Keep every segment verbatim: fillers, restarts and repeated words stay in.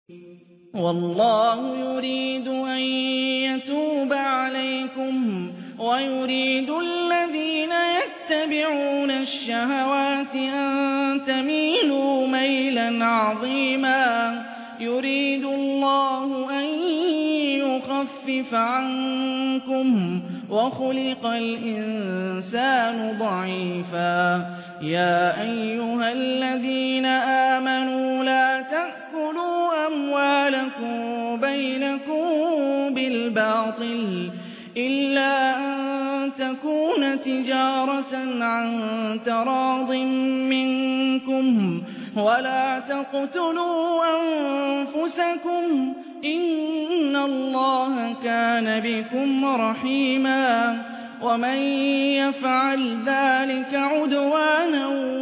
والله يريد أن يتوب عليكم ويريد الذين يتبعون الشهوات أن تميلوا ميلا عظيما. يريد الله أن يخفف عنكم وخلق الإنسان ضعيفا. يا أيها الذين آمنوا لا تأكلوا أموالكم بينكم بالباطل إلا أن تكون تجارة عن تراض منكم ولا تقتلوا أنفسكم إن الله كان بكم رحيما. ومن يفعل ذلك عدوانا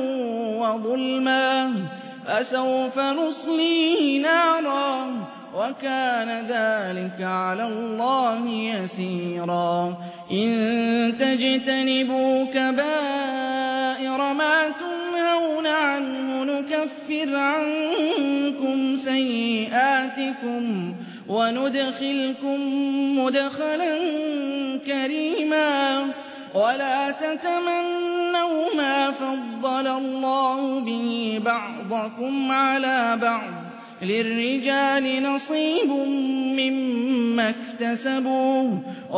وظلما فسوف نصليه نارا وكان ذلك على الله يسيرا. إن تجتنبوا كبائر ما تنهون عنه نكفر عنكم سيئاتكم وندخلكم مدخلا كريما. ولا تتمنوا ما فضل الله به بعضكم على بعض للرجال نصيب مما اكتسبوا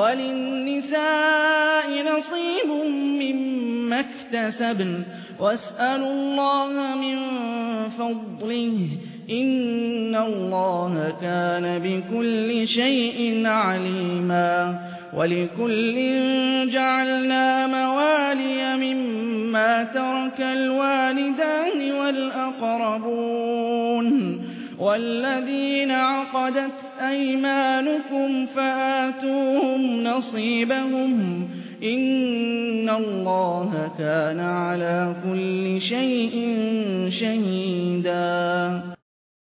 وللنساء نصيب مما اكتسبن واسألوا الله من فضله إن الله كان بكل شيء عليما. ولكل جعلنا موالي مما ترك الوالدان والأقربون والذين عقدت أيمانكم فآتوهم نصيبهم إن الله كان على كل شيء شهيدا.